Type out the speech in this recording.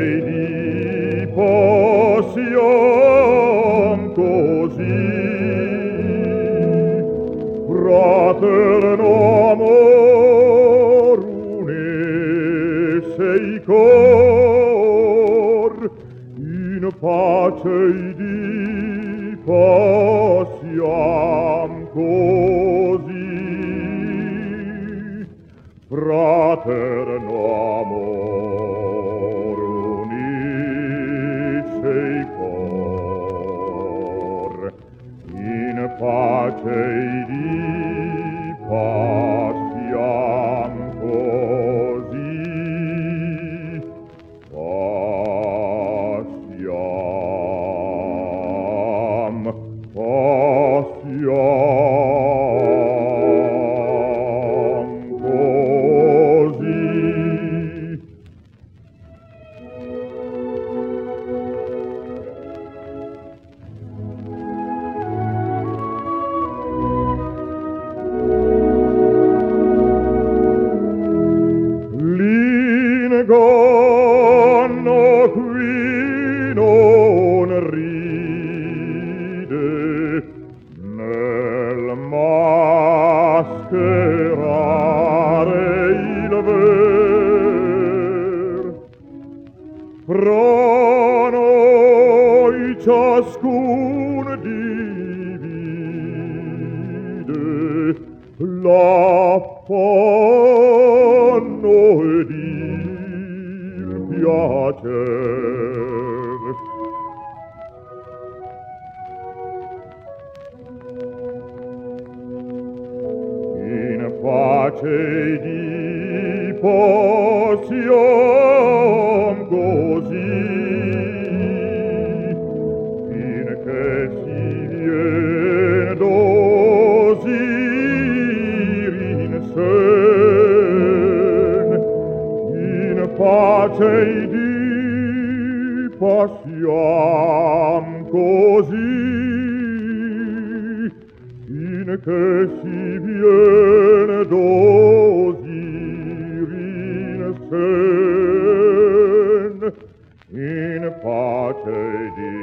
di passiam così, fraterno amor unisse i cor, in pace di passiam così, fraterno amor unisse i cor, in pace di passiam così, passiam così. L'inganno qui non ride nel mascherare il ver. Fra noi ciascun divide l'affanno ed il piacer. In pace di passiam così, finché si vien dosir in sen, in pace di passiam così, finché si viene dosir in sen, in pace di